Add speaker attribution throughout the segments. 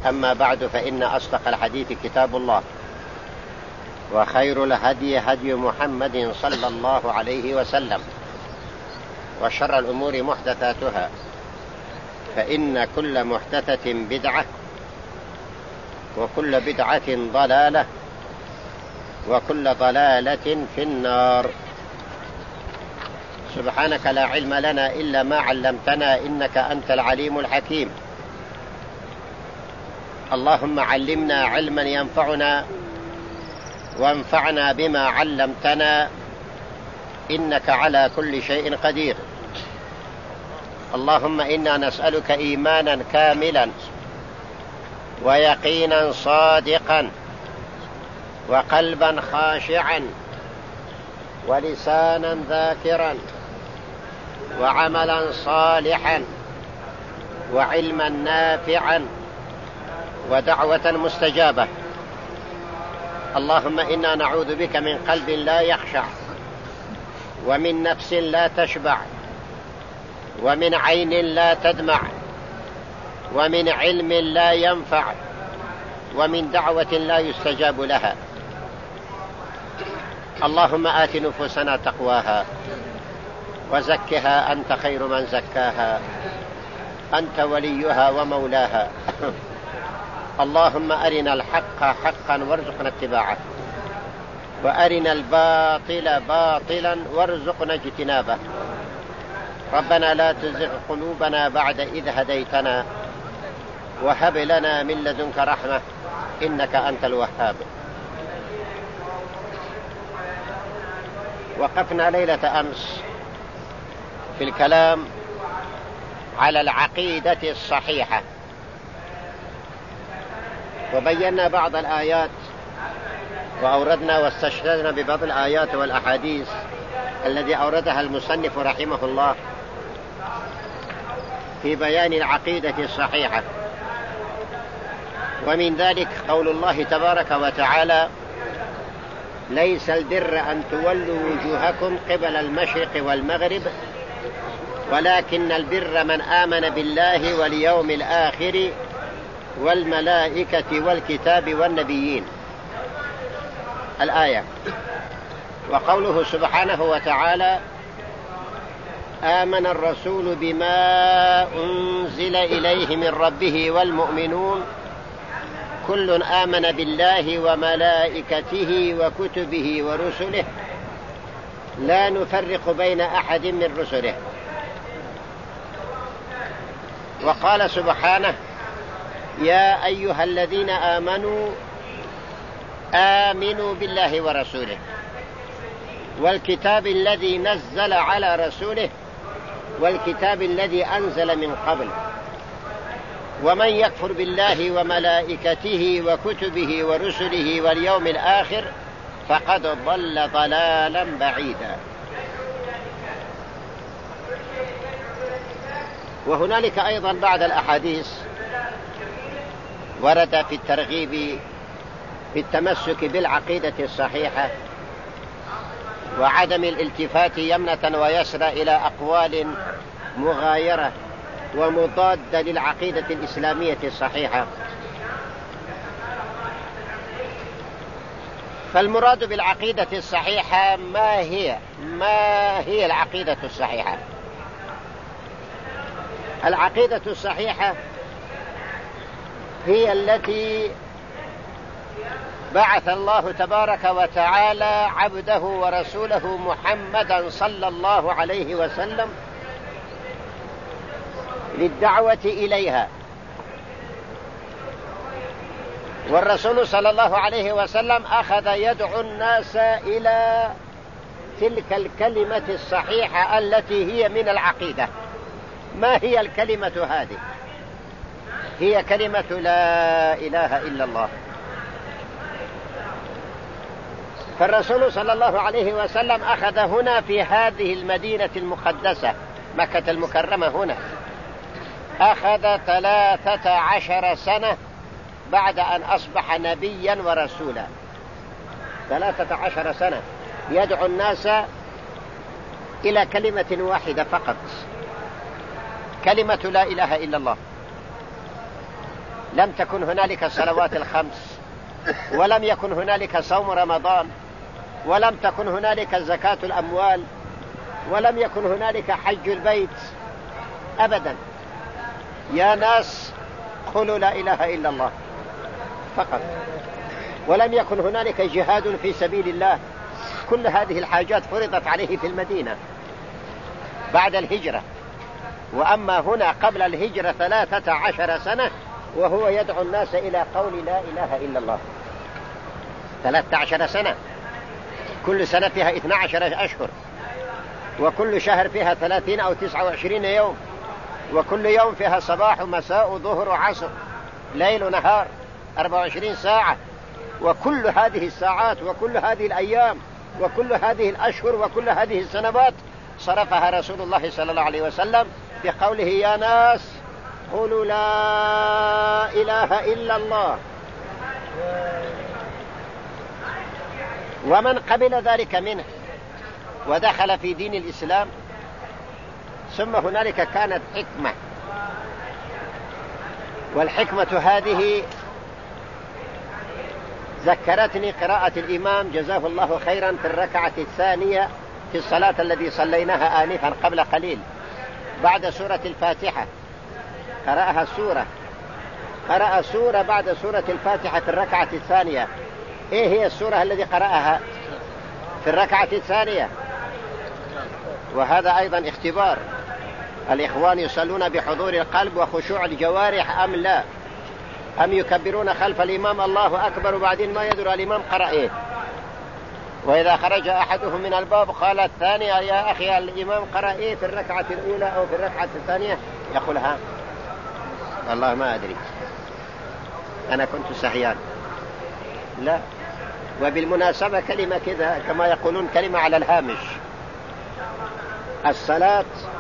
Speaker 1: أما بعد، فإن أصدق الحديث كتاب الله، وخير الهدي هدي محمد صلى الله عليه وسلم، وشر الأمور محدثاتها، فإن كل محدثة بدعة، وكل بدعة ضلالة، وكل ضلالة في النار. سبحانك لا علم لنا إلا ما علمتنا، إنك أنت العليم الحكيم. اللهم علمنا علما ينفعنا، وانفعنا بما علمتنا، إنك على كل شيء قدير. اللهم إنا نسألك إيمانا كاملا، ويقينا صادقا، وقلبا خاشعا، ولسانا ذاكرا، وعملا صالحا، وعلما نافعا، ودعوة مستجابة. اللهم إنا نعوذ بك من قلب لا يخشع، ومن نفس لا تشبع، ومن عين لا تدمع، ومن علم لا ينفع، ومن دعوة لا يستجاب لها. اللهم آت نفوسنا تقواها، وزكها أنت خير من زكاها، أنت وليها ومولاها. اللهم أرنا الحق حقا وارزقنا اتباعه، وأرنا الباطل باطلا وارزقنا اجتنابه. ربنا لا تزغ قلوبنا بعد إذ هديتنا، وهب لنا من لدنك رحمة، إنك أنت الوهاب. وقفنا ليلة أمس في الكلام على العقيدة الصحيحة، وبينا بعض الآيات، وأوردنا واستشهدنا ببعض الآيات والأحاديث الذي أوردها المصنف رحمه الله في بيان العقيدة الصحيحة. ومن ذلك قول الله تبارك وتعالى: ليس البر أن تولوا وجوهكم قبل المشرق والمغرب، ولكن البر من آمن بالله واليوم الآخر والملائكة والكتاب والنبيين. الآية. وقوله سبحانه وتعالى: آمن الرسول بما أنزل إليه من ربه والمؤمنون كل آمن بالله وملائكته وكتبه ورسله لا نفرق بين أحد من رسله. وقال سبحانه: يا أيها الذين آمنوا آمنوا بالله ورسوله والكتاب الذي نزل على رسوله والكتاب الذي أنزل من قبل، ومن يكفر بالله وملائكته وكتبه ورسله واليوم الآخر فقد ضل ضلالا بعيدا. وهنالك أيضا بعض الأحاديث ورد في الترغيب في التمسك بالعقيدة الصحيحة، وعدم الالتفات يمنة ويسرى إلى أقوال مغايرة ومضادة للعقيدة الإسلامية الصحيحة. فالمراد بالعقيدة الصحيحة ما هي العقيدة الصحيحة؟ العقيدة الصحيحة هي التي بعث الله تبارك وتعالى عبده ورسوله محمدا صلى الله عليه وسلم للدعوة إليها. والرسول صلى الله عليه وسلم أخذ يدعو الناس إلى تلك الكلمة الصحيحة التي هي من العقيدة. ما هي الكلمة هذه؟ هي كلمة لا إله إلا الله. فالرسول صلى الله عليه وسلم أخذ هنا في هذه المدينة المقدسة مكة المكرمة، هنا أخذ 13 سنة بعد أن أصبح نبيا ورسولا. 13 سنة يدعو الناس إلى كلمة واحدة فقط، كلمة لا إله إلا الله. لم تكن هنالك الصلوات الخمس، ولم يكن هنالك صوم رمضان، ولم تكن هنالك زكاة الأموال، ولم يكن هنالك حج البيت أبدا. يا ناس قولوا لا إله إلا الله فقط. ولم يكن هنالك جهاد في سبيل الله. كل هذه الحاجات فرضت عليه في المدينة بعد الهجرة. وأما هنا قبل الهجرة 13 سنة وهو يدعو الناس إلى قول لا إله إلا الله. 13 سنة، كل سنة فيها 12 أشهر، وكل شهر فيها 30 أو 29 يوم، وكل يوم فيها صباح ومساء وظهر وعصر، ليل ونهار، 24 ساعة. وكل هذه الساعات وكل هذه الأيام وكل هذه الأشهر وكل هذه السنوات صرفها رسول الله صلى الله عليه وسلم بقوله يا ناس قولوا لا إله إلا الله. ومن قبل ذلك منه ودخل في دين الإسلام. ثم هنالك كانت حكمة، والحكمة هذه ذكرتني قراءة الإمام جزاه الله خيرا في الركعة الثانية في الصلاة الذي صليناها آنفا قبل قليل بعد سورة الفاتحة. قرأ سورة بعد سورة الفاتحة في الركعة الثانية. إيه هي السورة التي قرأها في الركعة الثانية؟ وهذا أيضا اختبار. الإخوان يصلون بحضور القلب وخشوع الجوارح أم لا؟ أم يكبرون خلف الإمام الله أكبر وبعدين ما يدري الإمام قرأ إيه؟ وإذا خرج أحدهم من الباب قال الثانية يا أخي الإمام قرأ إيه في الركعة الأولى أو في الركعة الثانية؟ يقول ها والله ما أدري، أنا كنت سحيان. لا. وبالمناسبة كلمة كذا كما يقولون كلمة على الهامش، الصلاة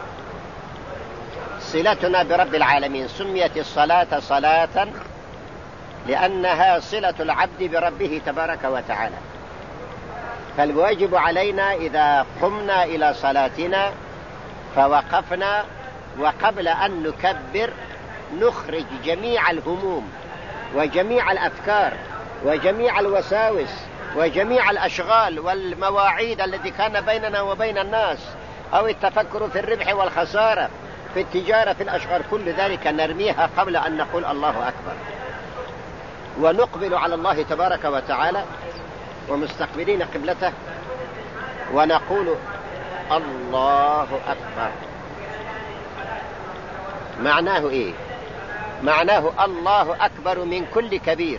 Speaker 1: صلتنا برب العالمين. سميت الصلاة صلاة لأنها صلة العبد بربه تبارك وتعالى. فالواجب علينا إذا قمنا إلى صلاتنا فوقفنا وقبل أن نكبر نخرج جميع الهموم وجميع الأفكار وجميع الوساوس وجميع الأشغال والمواعيد التي كان بيننا وبين الناس، أو التفكر في الربح والخسارة في التجارة في الأشغال، كل ذلك نرميها قبل أن نقول الله أكبر، ونقبل على الله تبارك وتعالى ومستقبلين قبلته ونقول الله أكبر. معناه إيه؟ معناه الله أكبر من كل كبير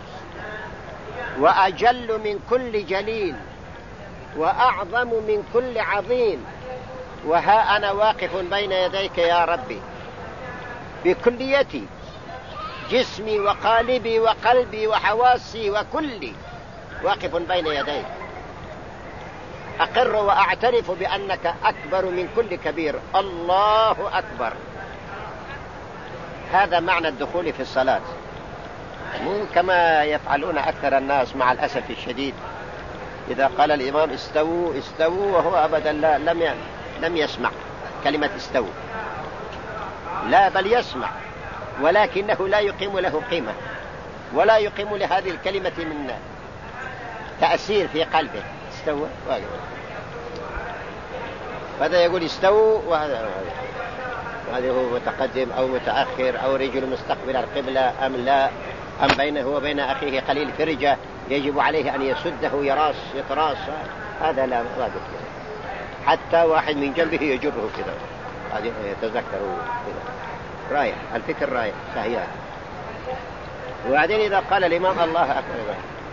Speaker 1: وأجل من كل جليل وأعظم من كل عظيم. وها أنا واقف بين يديك يا ربي بكليتي، جسمي وقالبي وقلبي وحواسي وكلي واقف بين يديك، أقر وأعترف بأنك أكبر من كل كبير. الله أكبر. هذا معنى الدخول في الصلاة، مو كما يفعلون أكثر الناس مع الأسف الشديد. إذا قال الإمام استووا استووا وهو أبدا لم يسمع كلمة استووا، لا بل يسمع ولكنه لا يقيم له قيمة ولا يقيم لهذه الكلمة من تأثير في قلبه. استوى هذا يقول استووا وهذا هو متقدم أو متأخر أو رجل مستقبل القبلة أم لا، أم بينه وبين أخيه قليل فرجة يجب عليه أن يسده يتراص. هذا لا واجب. حتى واحد من جنبه يجره كذا هذه يتذكروا كذا. رايح الفكر رايح سهيان. وبعدين إذا قال الإمام الله أكبر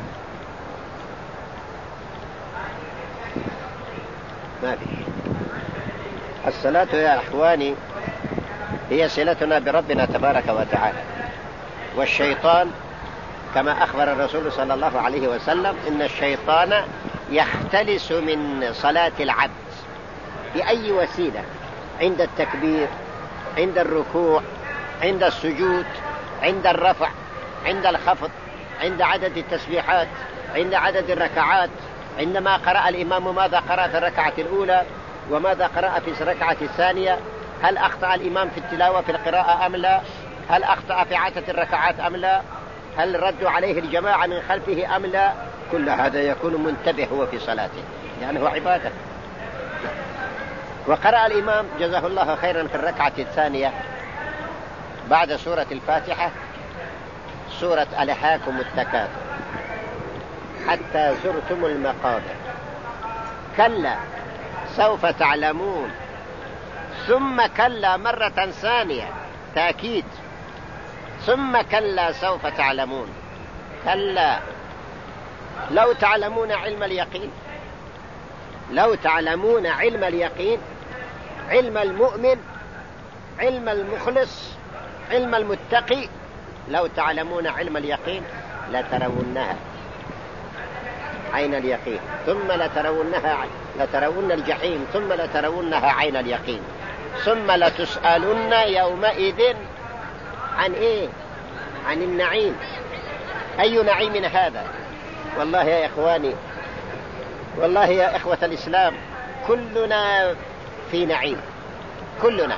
Speaker 1: ما في. الصلاة يا أخواني هي صلتنا بربنا تبارك وتعالى. والشيطان كما أخبر الرسول صلى الله عليه وسلم إن الشيطان يختلس من صلاة العبد بأي وسيلة، عند التكبير، عند الركوع، عند السجود، عند الرفع، عند الخفض، عند عدد التسبيحات، عند عدد الركعات، عندما قرأ الإمام ماذا قرأ في الركعة الأولى وماذا قرأ في الركعة الثانية، هل أخطأ الإمام في التلاوة في القراءة أم لا، هل أخطأ في عدد الركعات أم لا؟ هل ردوا عليه الجماعة من خلفه أم لا؟ كل هذا يكون منتبه هو في صلاته يعني هو عبادة. وقرأ الإمام جزاه الله خيرا في الركعة الثانية بعد سورة الفاتحة سورة ألهاكم التكاثر حتى زرتم المقابر كلا سوف تعلمون ثم كلا مرة ثانية تأكيد ثم كلا سوف تعلمون. كلا لو تعلمون علم اليقين، لو تعلمون علم اليقين، علم المؤمن، علم المخلص، علم المتقي، لو تعلمون علم اليقين لترونها عين اليقين ثم لترون الجحيم ثم لترونها عين اليقين ثم لتسألن يومئذ عن ايه؟ عن النعيم. اي نعيم هذا؟ والله يا اخواني، والله يا اخوة الاسلام، كلنا في نعيم، كلنا.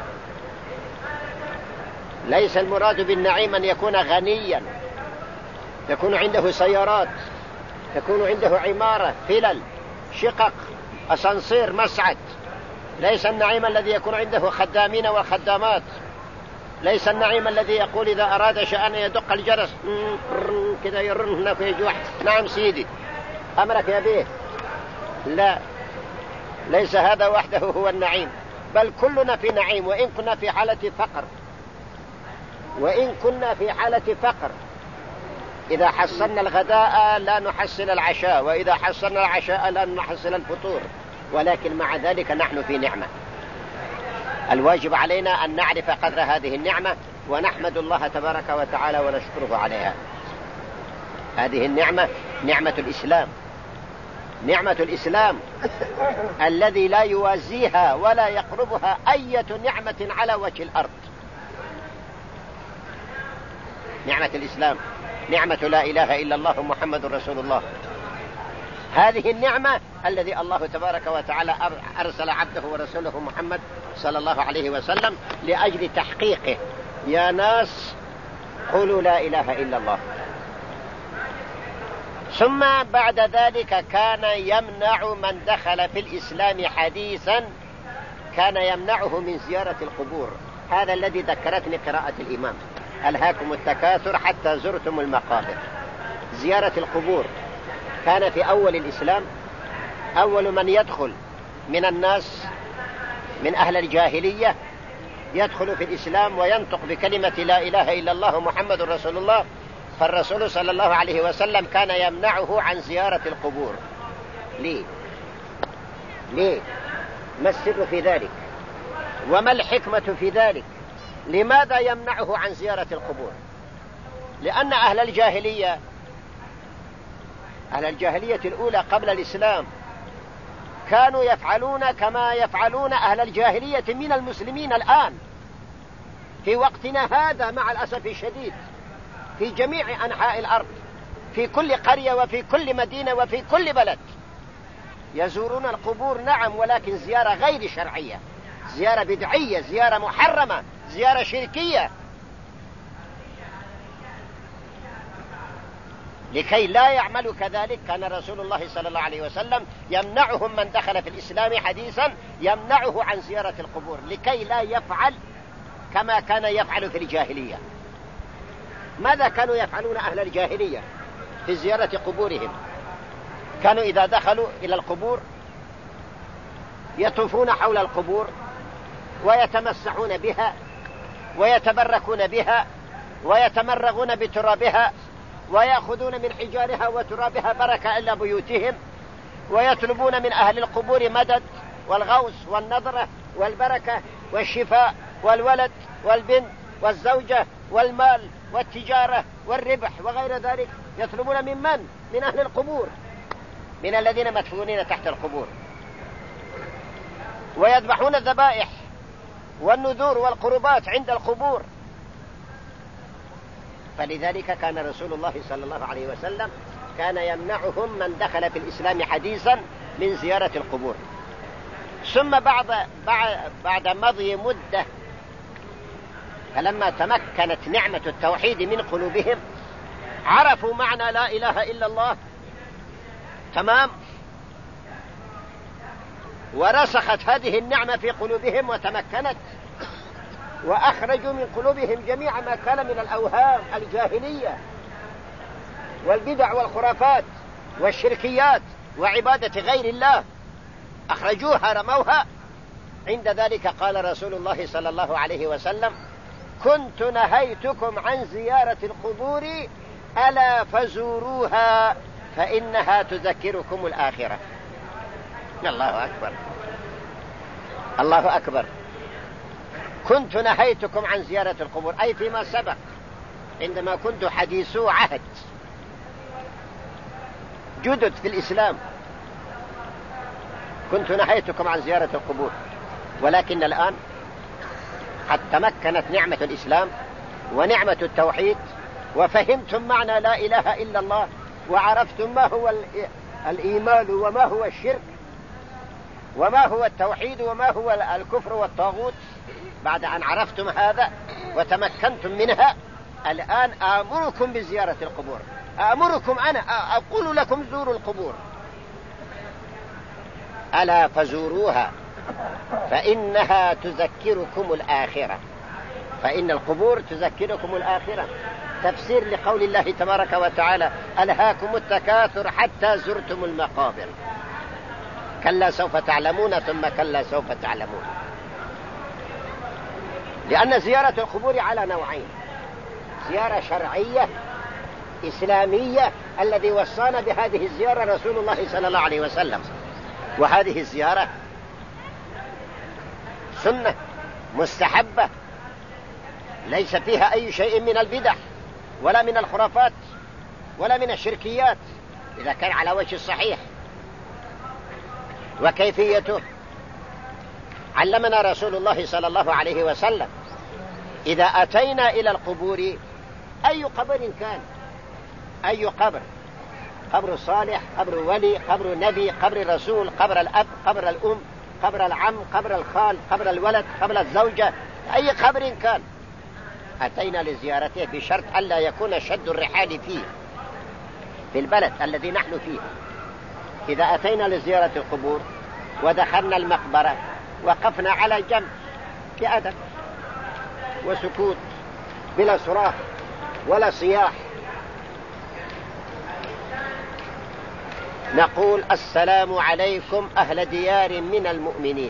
Speaker 1: ليس المراد بالنعيم ان يكون غنيا يكون عنده سيارات، يكون عنده عمارة، فلل، شقق، أسانسير، مسعد. ليس النعيم الذي يكون عنده خدامين وخدامات. ليس النعيم الذي يقول إذا أراد شأن يدق الجرس كذا يرن هناك يجوح نعم سيدي أمرك يا بيه. لا، ليس هذا وحده هو النعيم، بل كلنا في نعيم وإن كنا في حالة فقر، وإن كنا في حالة فقر. إذا حصلنا الغداء لا نحصل العشاء، وإذا حصلنا العشاء لا نحصل الفطور، ولكن مع ذلك نحن في نعمة. الواجب علينا أن نعرف قدر هذه النعمة ونحمد الله تبارك وتعالى ونشكره عليها. هذه النعمة نعمة الإسلام، نعمة الإسلام الذي لا يوازيها ولا يقربها أي نعمة على وجه الأرض. نعمة الإسلام، نعمة لا إله إلا الله محمد رسول الله. هذه النعمة الذي الله تبارك وتعالى أرسل عبده ورسوله محمد صلى الله عليه وسلم لأجل تحقيقه. يا ناس قولوا لا إله إلا الله. ثم بعد ذلك كان يمنع من دخل في الإسلام حديثا، كان يمنعه من زيارة القبور. هذا الذي ذكرتني قراءة الإمام: ألهاكم التكاثر حتى زرتم المقابر. زيارة القبور كان في أول الإسلام أول من يدخل من الناس من أهل الجاهلية يدخل في الإسلام وينطق بكلمة لا إله إلا الله محمد رسول الله، فالرسول صلى الله عليه وسلم كان يمنعه عن زيارة القبور. ليه؟ ما السر في ذلك؟ وما الحكمة في ذلك؟ لماذا يمنعه عن زيارة القبور؟ لأن أهل الجاهلية الأولى قبل الإسلام كانوا يفعلون كما يفعلون أهل الجاهلية من المسلمين الآن في وقتنا هذا، مع الأسف الشديد، في جميع أنحاء الأرض، في كل قرية وفي كل مدينة وفي كل بلد يزورون القبور. نعم، ولكن زيارة غير شرعية، زيارة بدعية، زيارة محرمة، زيارة شركية. لكي لا يعملوا كذلك كان رسول الله صلى الله عليه وسلم يمنعهم من دخل في الإسلام حديثا، يمنعه عن زيارة القبور لكي لا يفعل كما كان يفعل في الجاهلية. ماذا كانوا يفعلون أهل الجاهلية في زيارة قبورهم؟ كانوا إذا دخلوا إلى القبور يطوفون حول القبور ويتمسحون بها ويتبركون بها ويتمرغون بترابها ويأخذون من حجارها وترابها بركة إلى بيوتهم، ويطلبون من أهل القبور مدد والغوث والنظرة والبركة والشفاء والولد والبنت والزوجة والمال والتجارة والربح وغير ذلك. يطلبون من أهل القبور، من الذين مدفونين تحت القبور، ويذبحون الذبائح والنذور والقربات عند القبور. فلذلك كان رسول الله صلى الله عليه وسلم كان يمنعهم من دخل في الإسلام حديثا من زيارة القبور. ثم بعد مضي مدة فلما تمكنت نعمة التوحيد من قلوبهم عرفوا معنى لا إله إلا الله تمام، ورسخت هذه النعمة في قلوبهم وتمكنت، وأخرجوا من قلوبهم جميع ما كان من الأوهام الجاهلية والبدع والخرافات والشركيات وعبادة غير الله، أخرجوها رموها. عند ذلك قال رسول الله صلى الله عليه وسلم: كنت نهيتكم عن زيارة القبور ألا فزوروها فإنها تذكركم الآخرة. الله أكبر، الله أكبر. كنت نهيتكم عن زيارة القبور، أي فيما سبق عندما كنت حديثو عهد جدد في الإسلام، كنت نهيتكم عن زيارة القبور. ولكن الآن قد تمكنت نعمة الإسلام ونعمة التوحيد، وفهمتم معنى لا إله إلا الله، وعرفتم ما هو الإيمان وما هو الشرك وما هو التوحيد وما هو الكفر والطاغوت. بعد أن عرفتم هذا وتمكنتم منها، الآن آمركم بزيارة القبور، آمركم أنا أقول لكم زوروا القبور. ألا فزوروها فإنها تذكركم الآخرة، فإن القبور تذكركم الآخرة. تفسير لقول الله تبارك وتعالى: ألهاكم التكاثر حتى زرتم المقابر، كلا سوف تعلمون ثم كلا سوف تعلمون. لأن زيارة القبور على نوعين: زيارة شرعية إسلامية الذي وصانا بهذه الزيارة رسول الله صلى الله عليه وسلم، وهذه الزيارة سنة مستحبة ليس فيها أي شيء من البدع ولا من الخرافات ولا من الشركيات إذا كان على وجه الصحيح. وكيفيته علمنا رسول الله صلى الله عليه وسلم: إذا أتينا إلى القبور، أي قبر كان، أي قبر، قبر صالح، قبر ولي، قبر نبي، قبر رسول، قبر الأب، قبر الأم، قبر العم، قبر الخال، قبر الولد، قبر الزوجة، أي قبر كان، أتينا لزيارته بشرط ألا يكون شد الرحال فيه في البلد الذي نحن فيه. إذا أتينا لزيارة القبور ودخلنا المقبرة وقفنا على جنب بأدب وسكوت بلا صراخ ولا صياح، نقول: السلام عليكم أهل ديار من المؤمنين،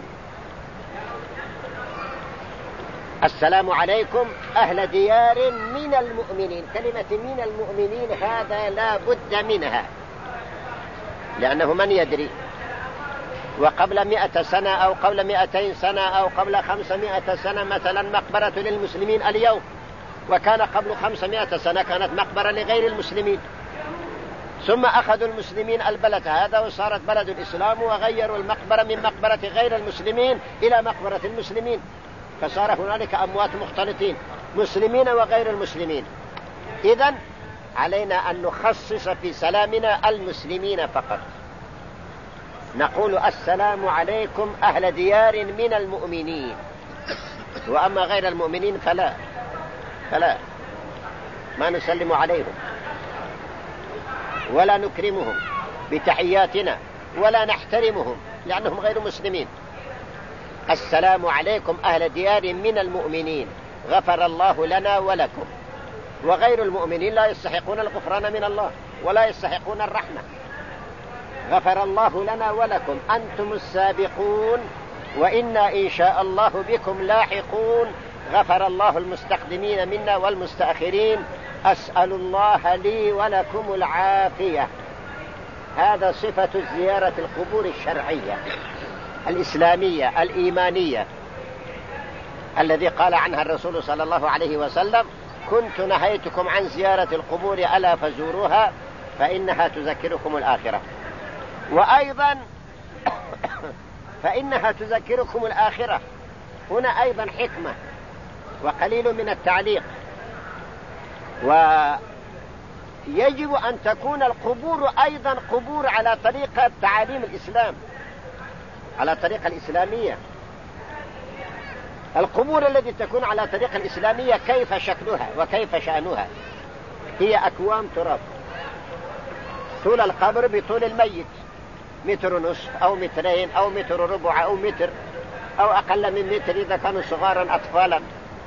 Speaker 1: السلام عليكم أهل ديار من المؤمنين. كلمة من المؤمنين هذا لا بد منها، لأنه من يدري، وقبل 100 سنة أو قبل 200 سنة أو قبل 500 سنة مثلا مقبرة للمسلمين اليوم، وكان قبل 500 سنة كانت مقبرة لغير المسلمين، ثم أخذوا المسلمين البلد هذا وصارت بلد الإسلام، وغيروا المقبرة من مقبرة غير المسلمين إلى مقبرة المسلمين، فصار هنالك أموات مختلطين مسلمين وغير المسلمين. إذن علينا أن نخصص في سلامنا المسلمين فقط، نقول: السلام عليكم أهل ديار من المؤمنين، وأما غير المؤمنين فلا ما نسلم عليهم ولا نكرمهم بتحياتنا ولا نحترمهم لأنهم غير مسلمين. السلام عليكم أهل ديار من المؤمنين، غفر الله لنا ولكم. وغير المؤمنين لا يستحقون الغفران من الله ولا يستحقون الرحمة. غفر الله لنا ولكم، أنتم السابقون وإنا إن شاء الله بكم لاحقون. غفر الله المستقدمين منا والمستأخرين. أسأل الله لي ولكم العافية. هذا صفة زيارة القبور الشرعية الإسلامية الإيمانية الذي قال عنها الرسول صلى الله عليه وسلم: كنت نهيتكم عن زيارة القبور ألا فزوروها فإنها تذكركم الآخرة. وأيضا فإنها تذكركم الآخرة هنا أيضا حكمة وقليل من التعليق. ويجب أن تكون القبور أيضا قبور على طريقة تعاليم الإسلام، على طريقة الإسلامية. القبور التي تكون على طريق الإسلامية كيف شكلها وكيف شأنها؟ هي أكوام تراب، طول القبر بطول الميت 1.5 متر أو 2 متر أو 1.25 متر أو متر أو أقل من متر إذا كانوا صغارا أطفالا،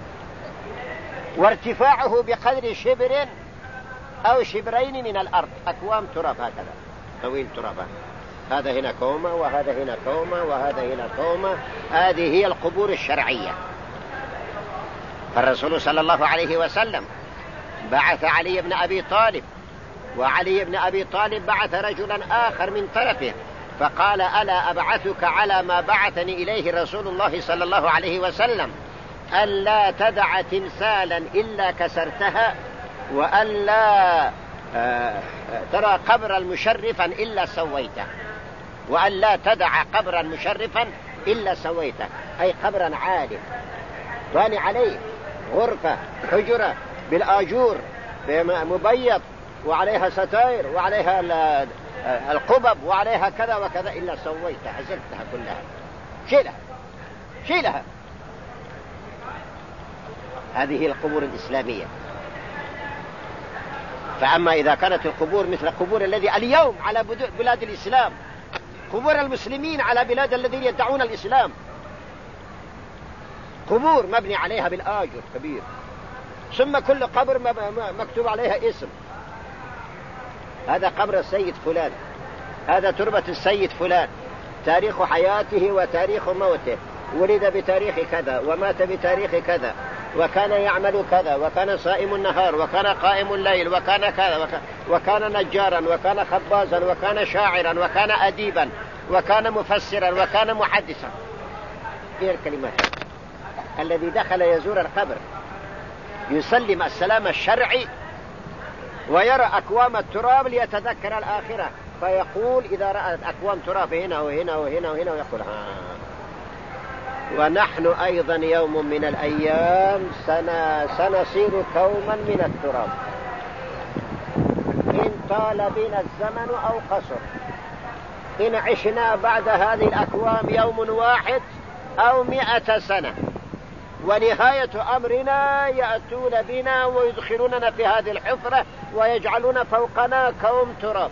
Speaker 1: وارتفاعه بقدر شبر أو شبرين من الأرض، أكوام تراب هكذا طويل تراب، هذا هنا كومة وهذا هنا كومة وهذا هنا كومة. هذه هي القبور الشرعية. فالرسول صلى الله عليه وسلم بعث علي بن أبي طالب، وعلي بن أبي طالب بعث رجلا آخر من طرفه فقال: ألا أبعثك على ما بعثني إليه رسول الله صلى الله عليه وسلم، ألا تدع تمثالا إلا كسرتها، وألا ترى قبرا مشرفا إلا سويته، وألا تدع قبرا مشرفا إلا سويته، أي قبرا عالي باني عليه غرفة حجرة بالآجور مبيض وعليها ستائر وعليها القبب وعليها كذا وكذا، إلا سويتها أزلتها كلها شيلها. هذه القبور الإسلامية. فأما إذا كانت القبور مثل قبور الذي اليوم على بلاد الإسلام، قبور المسلمين على بلاد الذين يدعون الإسلام، قبور مبني عليها بالآجر كبير، ثم كل قبر مكتوب عليها اسم، هذا قبر السيد فلان، هذا تربة السيد فلان، تاريخ حياته وتاريخ موته، ولد بتاريخ كذا ومات بتاريخ كذا، وكان يعمل كذا، وكان صائم النهار، وكان قائم الليل، وكان كذا، وكان نجارا، وكان خبازا، وكان شاعرا، وكان أديبا، وكان مفسرا، وكان محدثا. هي الكلمات. الذي دخل يزور القبر يسلم السلام الشرعي ويرى أكوام التراب ليتذكر الآخرة، فيقول إذا رأى أكوام تراب هنا وهنا وهنا وهنا ويقول ونحن أيضا يوم من الأيام سنصير كوما من التراب، إن طال بنا الزمن أو قصر، إن عشنا بعد هذه الأكوام يوم واحد أو 100 سنة، ونهاية أمرنا يأتون بنا ويدخلوننا في هذه الحفرة ويجعلون فوقنا كوم تراب.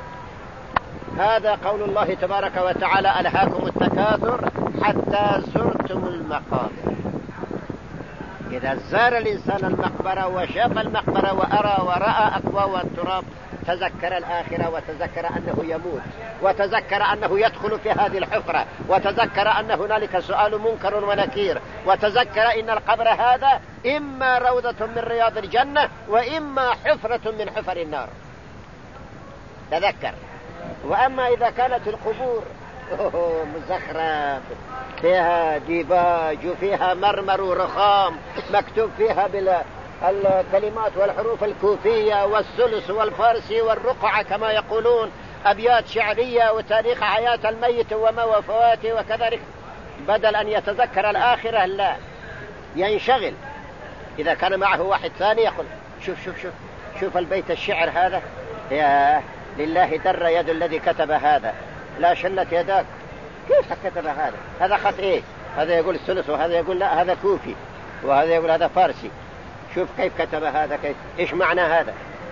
Speaker 1: هذا قول الله تبارك وتعالى: ألهاكم التكاثر حتى زرتم المقابر. إذا زار الإنسان المقبرة وشاف المقبرة ورأى أكوام التراب تذكر الآخرة، وتذكر أنه يموت، وتذكر أنه يدخل في هذه الحفرة، وتذكر أن هنالك سؤال منكر ونكير، وتذكر إن القبر هذا إما روضة من رياض الجنة وإما حفرة من حفر النار. تذكر. وأما إذا كانت القبور مزخرف فيها ديباج وفيها مرمر ورخام مكتوب فيها الكلمات والحروف الكوفية والثلث والفارسي والرقعة كما يقولون، أبيات شعرية وتاريخ حياة الميت وما وفواته وكذلك، بدل أن يتذكر الآخرة لا ينشغل. إذا كان معه واحد ثاني يقول شوف البيت الشعر هذا، يا لله در يد الذي كتب هذا، لا شلت يداك، كيف كتب هذا خط ايه، هذا يقول الثلث وهذا يقول لا هذا كوفي وهذا يقول هذا فارسي، شوف كيف كتب هذا، كيف ايش معنى هذا.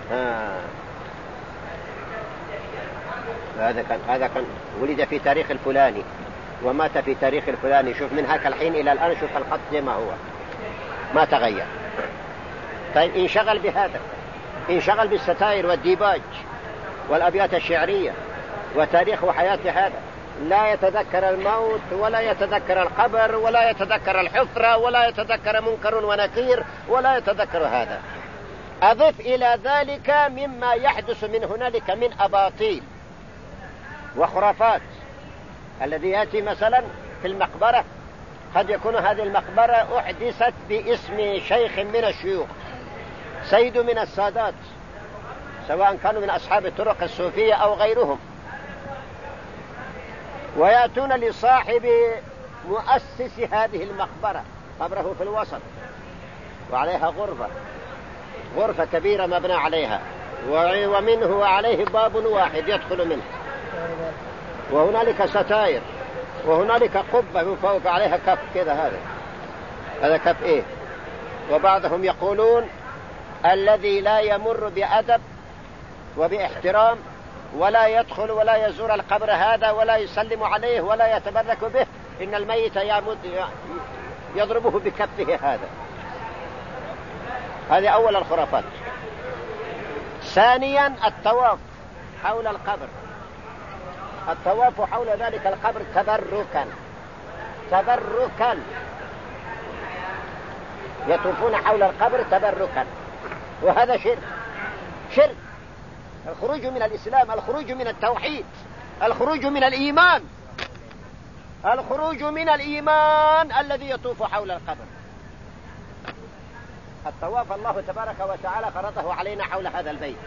Speaker 1: هذا كان ولد في تاريخ الفلاني ومات في تاريخ الفلاني، شوف من هاك الحين إلى الآن شوف الخط زي ما هو ما تغير. طيب انشغل بهذا، انشغل بالستائر والديباج والأبيات الشعرية وتاريخ وحياة هذا، لا يتذكر الموت ولا يتذكر القبر ولا يتذكر الحفرة ولا يتذكر منكر ونكير ولا يتذكر هذا. أضف إلى ذلك مما يحدث من هنالك من أباطيل وخرافات. الذي يأتي مثلا في المقبرة قد يكون هذه المقبرة أحدثت باسم شيخ من الشيوخ، سيد من السادات، سواء كانوا من أصحاب الطرق الصوفية أو غيرهم، ويأتون لصاحب مؤسس هذه المقبرة، قبره في الوسط وعليها غرفة كبيرة مبنى عليها، ومنه عليه باب واحد يدخل منه، وهنالك ستائر، وهنالك قبة من فوق عليها كف كذا، هذا هذا كف إيه. وبعضهم يقولون الذي لا يمر بأدب وباحترام ولا يدخل ولا يزور القبر هذا ولا يسلم عليه ولا يتبرك به، إن الميت يضربه بكفه هذا. هذه أول الخرافات. ثانيا الطواف حول القبر، الطواف حول ذلك القبر تبركا، يطوفون حول القبر تبركا، وهذا شرك، الخروج من الإسلام، الخروج من التوحيد، الخروج من الإيمان، الخروج من الإيمان الذي يطوف حول القبر. الطواف الله تبارك وتعالى فرضه علينا حول هذا البيت،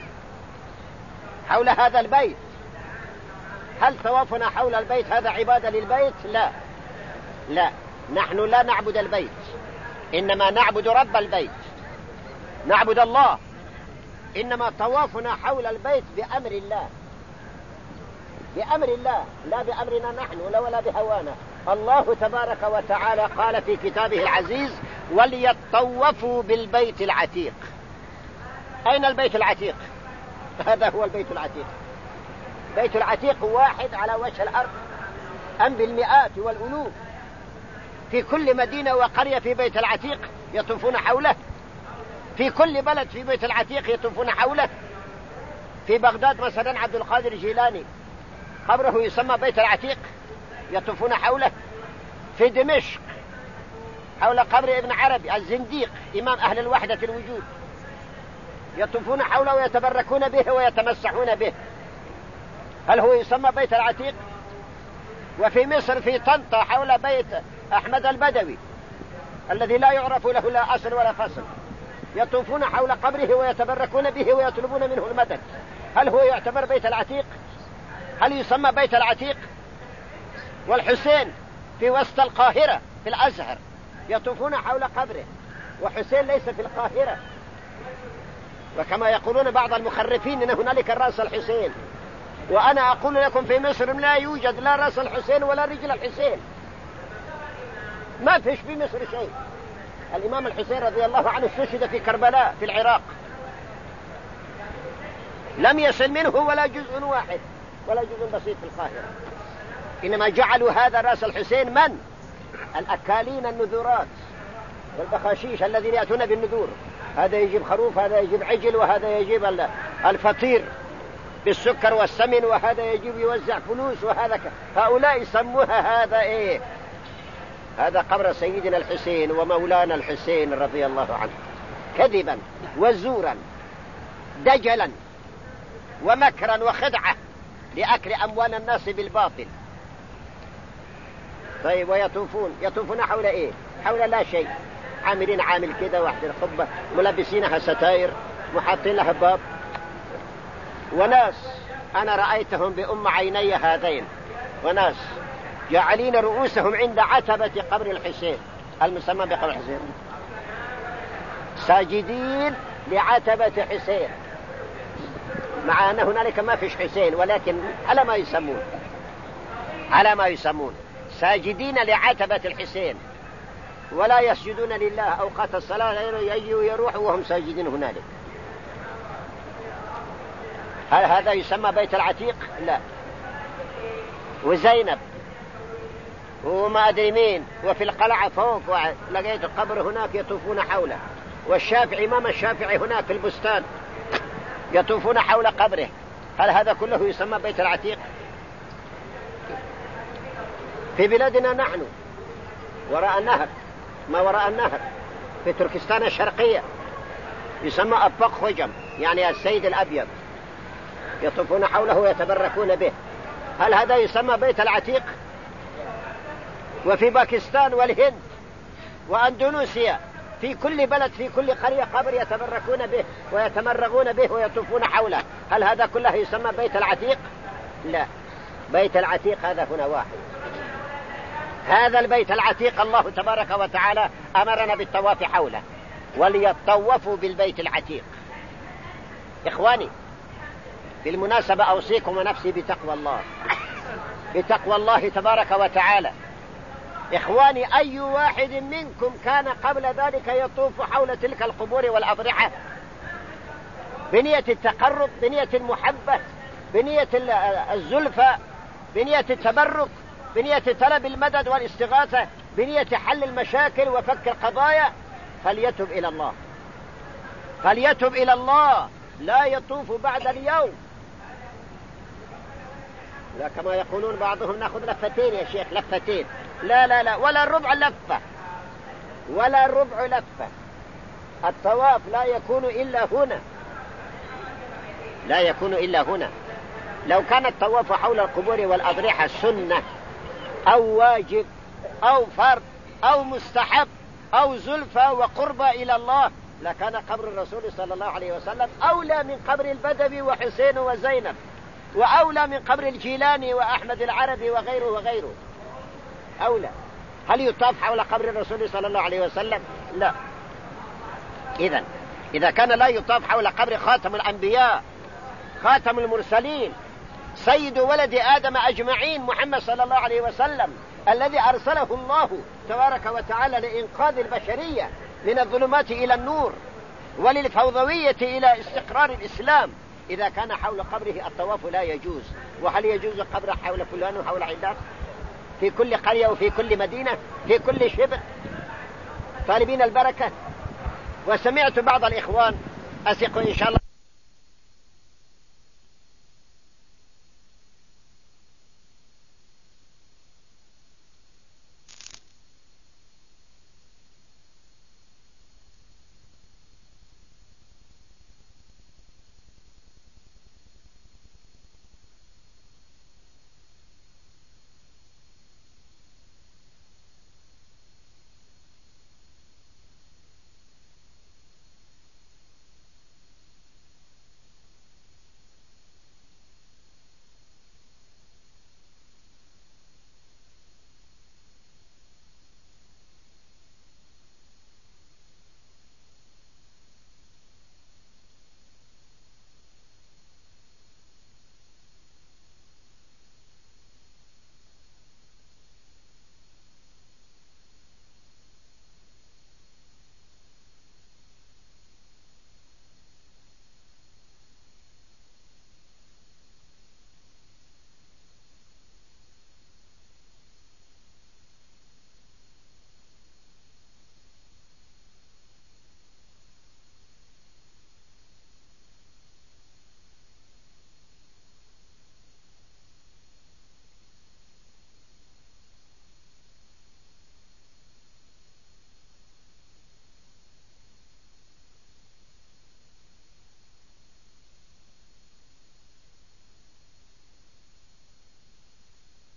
Speaker 1: حول هذا البيت. هل طوافنا حول البيت هذا عبادة للبيت؟ لا، نحن لا نعبد البيت، إنما نعبد رب البيت، نعبد الله. إنما طوافنا حول البيت بأمر الله، بأمر الله، لا بأمرنا نحن ولا بهوانا. الله تبارك وتعالى قال في كتابه العزيز: وليطوفوا بالبيت العتيق. أين البيت العتيق؟ هذا هو البيت العتيق. بيت العتيق واحد على وجه الأرض أم بالمئات والألوف. في كل مدينة وقرية في بيت العتيق يطوفون حوله، في كل بلد في بيت العتيق يطوفون حوله. في بغداد مثلا عبد القادر الجيلاني قبره يسمى بيت العتيق، يطوفون حوله. في دمشق حول قبر ابن عربي الزنديق إمام أهل الوحدة الوجود، يطوفون حوله ويتبركون به ويتمسحون به. هل هو يسمى بيت العتيق؟ وفي مصر في طنطا حول بيت أحمد البدوي الذي لا يعرف له لا أصل ولا فصل، يطوفون حول قبره ويتبركون به ويطلبون منه المدد. هل هو يعتبر بيت العتيق؟ هل يسمى بيت العتيق؟ والحسين في وسط القاهرة في الأزهر يطوفون حول قبره، وحسين ليس في القاهرة. وكما يقولون بعض المخرفين إن هنالك الرأس الحسين، وأنا أقول لكم في مصر لا يوجد لا رأس الحسين ولا رجل الحسين، ما فيش في مصر شيء. الإمام الحسين رضي الله عنه استشهد في كربلاء في العراق، لم يصل منه ولا جزء واحد ولا جزء بسيط في القاهرة. إنما جعلوا هذا رأس الحسين من؟ الأكالين النذورات والبخاشيش الذين يأتون بالنذور، هذا يجيب خروف، هذا يجيب عجل، وهذا يجيب الفطير بالسكر والسمن، وهذا يجيب يوزع فلوس، وهذا هؤلاء يسموها هذا إيه؟ هذا قبر سيدنا الحسين ومولانا الحسين رضي الله عنه، كذبا وزورا دجلا ومكرا وخدعة لأكل أموال الناس بالباطل. طيب يطوفون حول إيه؟ حول لا شيء، عاملين عامل كده واحد الخبة، ملبسينها ستائر، محاطين لها باب. وناس أنا رأيتهم بأم عيني هذين، وناس جعلين رؤوسهم عند عتبة قبر الحسين المسمى بقبر الحسين، ساجدين لعتبة حسين، مع أن هنالك ما فيش حسين، ولكن على ما يسمون ساجدين لعتبة الحسين، ولا يسجدون لله أوقات الصلاة، يجوا يروحوا وهم ساجدين هنالك. هل هذا يسمى بيت العتيق؟ لا. وزينب وما أدري مين، وفي القلعة فوق لقيت القبر هناك يطوفون حوله، والشافعي إمام الشافعي هناك في البستان يطوفون حول قبره. هل هذا كله يسمى بيت العتيق؟ في بلادنا نحن وراء النهر، ما وراء النهر في تركستان الشرقية يسمى أبق خجم، يعني السيد الأبيض، يطوفون حوله ويتبركون به. هل هذا يسمى بيت العتيق؟ وفي باكستان والهند وأندونيسيا في كل بلد في كل قرية قبر يتبركون به ويتمرغون به ويطوفون حوله. هل هذا كله يسمى بيت العتيق؟ لا. بيت العتيق هذا هنا واحد، هذا البيت العتيق الله تبارك وتعالى أمرنا بالطواف حوله، وليطوفوا بالبيت العتيق. إخواني بالمناسبة أوصيكم ونفسي بتقوى الله، بتقوى الله تبارك وتعالى. إخواني، أي واحد منكم كان قبل ذلك يطوف حول تلك القبور والأضرحة بنية التقرب، بنية المحبة، بنية الزلفى، بنية التبرك، بنية طلب المدد والاستغاثة، بنية حل المشاكل وفك القضايا؟ فليتب إلى الله، فليتب إلى الله، لا يطوف بعد اليوم. لا كما يقولون بعضهم نأخذ لفتين يا شيخ، لفتين. لا لا لا، ولا ربع لفة، ولا ربع لفة. الطواف لا يكون إلا هنا، لا يكون إلا هنا. لو كان الطواف حول القبور والأضرحة سنة أو واجب أو فرض أو مستحب أو زلفى وقربة إلى الله، لكان قبر الرسول صلى الله عليه وسلم أولى من قبر البدوي وحسين وزينب، وأولى من قبر الجيلاني وأحمد العربي وغيره وغيره، أولى. هل يطاف حول قبر الرسول صلى الله عليه وسلم؟ لا. إذا كان لا يطاف حول قبر خاتم الأنبياء، خاتم المرسلين، سيد ولد آدم أجمعين، محمد صلى الله عليه وسلم، الذي أرسله الله تبارك وتعالى لإنقاذ البشرية من الظلمات إلى النور وللفوضوية إلى استقرار الإسلام، إذا كان حول قبره الطواف لا يجوز. وهل يجوز قبر حول فلان وحول علان في كل قرية وفي كل مدينة في كل شبر طالبين البركة؟ وسمعت بعض الإخوان أثق إن شاء الله